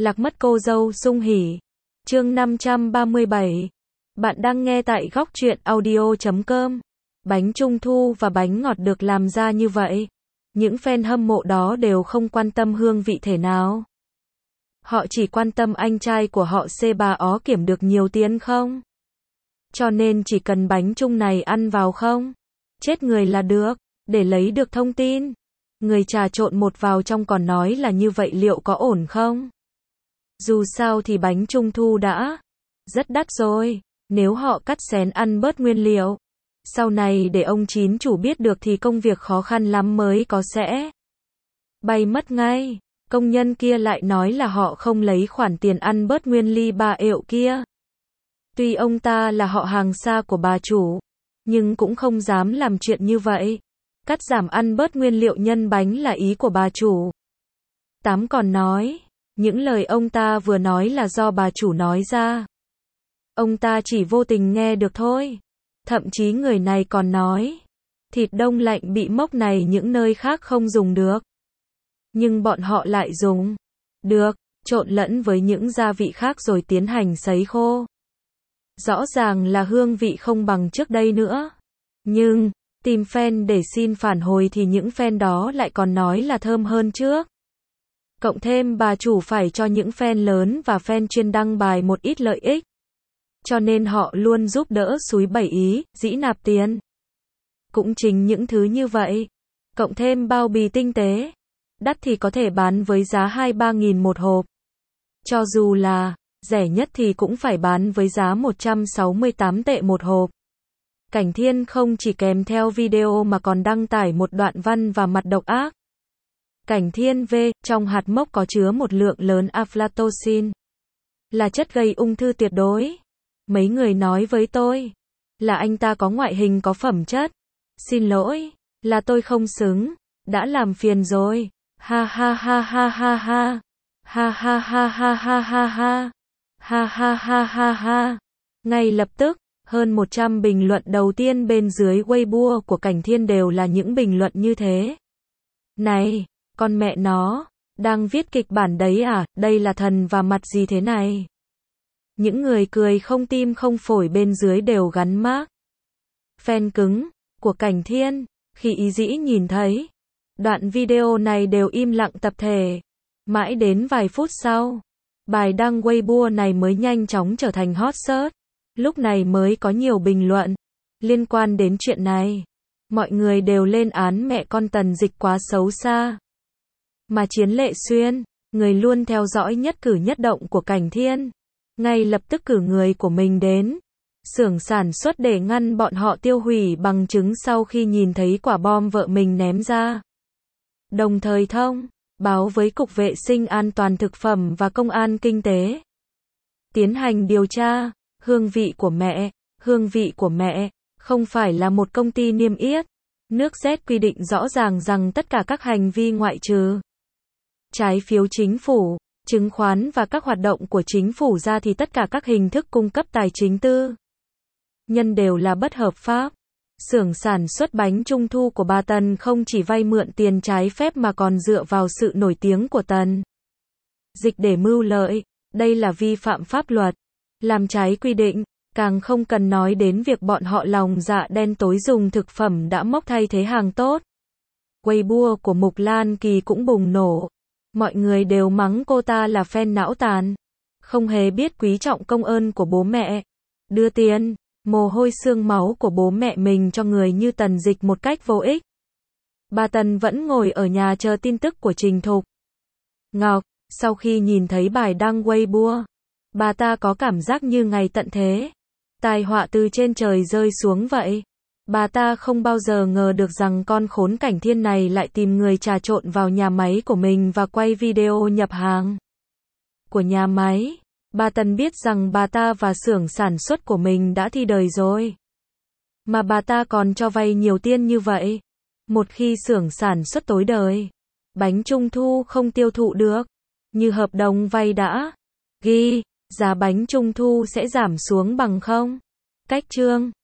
Lạc mất cô dâu sung hỉ. Chương 537. Bạn đang nghe tại góc truyện audio.com. Bánh trung thu và bánh ngọt được làm ra như vậy. Những fan hâm mộ đó đều không quan tâm hương vị thể nào. Họ chỉ quan tâm anh trai của họ C3 ó kiểm được nhiều tiền không? Cho nên chỉ cần bánh trung này ăn vào không? Chết người là được, để lấy được thông tin. Người trà trộn một vào trong còn nói là như vậy liệu có ổn không? Dù sao thì bánh trung thu đã rất đắt rồi, nếu họ cắt xén ăn bớt nguyên liệu. Sau này để ông chín chủ biết được thì công việc khó khăn lắm mới có sẽ bay mất ngay. Công nhân kia lại nói là họ không lấy khoản tiền ăn bớt nguyên ly 3 ệu kia. Tuy ông ta là họ hàng xa của bà chủ, nhưng cũng không dám làm chuyện như vậy. Cắt giảm ăn bớt nguyên liệu nhân bánh là ý của bà chủ. Tám còn nói, những lời ông ta vừa nói là do bà chủ nói ra. Ông ta chỉ vô tình nghe được thôi. Thậm chí người này còn nói, thịt đông lạnh bị mốc này những nơi khác không dùng được. Nhưng bọn họ lại dùng được, trộn lẫn với những gia vị khác rồi tiến hành sấy khô. Rõ ràng là hương vị không bằng trước đây nữa. Nhưng, tìm fan để xin phản hồi thì những fan đó lại còn nói là thơm hơn trước. Cộng thêm bà chủ phải cho những fan lớn và fan chuyên đăng bài một ít lợi ích. Cho nên họ luôn giúp đỡ xúi bẩy ý, dĩ nạp tiền. Cũng chính những thứ như vậy. Cộng thêm bao bì tinh tế. Đắt thì có thể bán với giá 2-3 nghìn một hộp. Cho dù là rẻ nhất thì cũng phải bán với giá 168 tệ một hộp. Cảnh Thiên không chỉ kèm theo video mà còn đăng tải một đoạn văn và mặt độc ác. Cảnh Thiên V, trong hạt mốc có chứa một lượng lớn aflatoxin. Là chất gây ung thư tuyệt đối. Mấy người nói với tôi là anh ta có ngoại hình có phẩm chất. Xin lỗi, là tôi không xứng. Đã làm phiền rồi. Ha ha ha ha ha ha. Ha ha ha ha ha ha ha. Ha ha ha ha ha. Ngay lập tức, hơn 100 bình luận đầu tiên bên dưới Weibo của Cảnh Thiên đều là những bình luận như thế. Này, con mẹ nó, đang viết kịch bản đấy à, đây là thần và mặt gì thế này? Những người cười không tim không phổi bên dưới đều gắn mác fan cứng của Cảnh Thiên. Khi ý dĩ nhìn thấy đoạn video này đều im lặng tập thể. Mãi đến vài phút sau, bài đăng Weibo này mới nhanh chóng trở thành hot search. Lúc này mới có nhiều bình luận liên quan đến chuyện này. Mọi người đều lên án mẹ con Tần Dịch quá xấu xa. Mà Chiến Lệ Xuyên, người luôn theo dõi nhất cử nhất động của Cảnh Thiên, ngay lập tức cử người của mình đến xưởng sản xuất để ngăn bọn họ tiêu hủy bằng chứng sau khi nhìn thấy quả bom vợ mình ném ra. Đồng thời thông báo với Cục Vệ sinh An toàn Thực phẩm và Công an Kinh tế tiến hành điều tra. Hương vị của mẹ, không phải là một công ty niêm yết. Nước Z quy định rõ ràng rằng tất cả các hành vi ngoại trừ trái phiếu chính phủ, chứng khoán và các hoạt động của chính phủ ra thì tất cả các hình thức cung cấp tài chính tư nhân đều là bất hợp pháp. Xưởng sản xuất bánh trung thu của bà Tần không chỉ vay mượn tiền trái phép mà còn dựa vào sự nổi tiếng của Tần Dịch để mưu lợi. Đây là vi phạm pháp luật, làm trái quy định. Càng không cần nói đến việc bọn họ lòng dạ đen tối dùng thực phẩm đã mốc thay thế hàng tốt. Weibo của Mục Lan Kỳ cũng bùng nổ. Mọi người đều mắng cô ta là fan não tàn, không hề biết quý trọng công ơn của bố mẹ, đưa tiền, mồ hôi xương máu của bố mẹ mình cho người như Tần Dịch một cách vô ích. Bà Tần vẫn ngồi ở nhà chờ tin tức của Trình Thục Ngọc. Sau khi nhìn thấy bài đăng Weibo, bà ta có cảm giác như ngày tận thế, tai họa từ trên trời rơi xuống vậy. Bà ta không bao giờ ngờ được rằng con khốn Cảnh Thiên này lại tìm người trà trộn vào nhà máy của mình và quay video nhập hàng của nhà máy. Bà Tần biết rằng bà ta và xưởng sản xuất của mình đã thi đời rồi. Mà bà ta còn cho vay nhiều tiền như vậy. Một khi xưởng sản xuất tối đời, bánh trung thu không tiêu thụ được, như hợp đồng vay đã ghi, giá bánh trung thu sẽ giảm xuống bằng không. Cách chương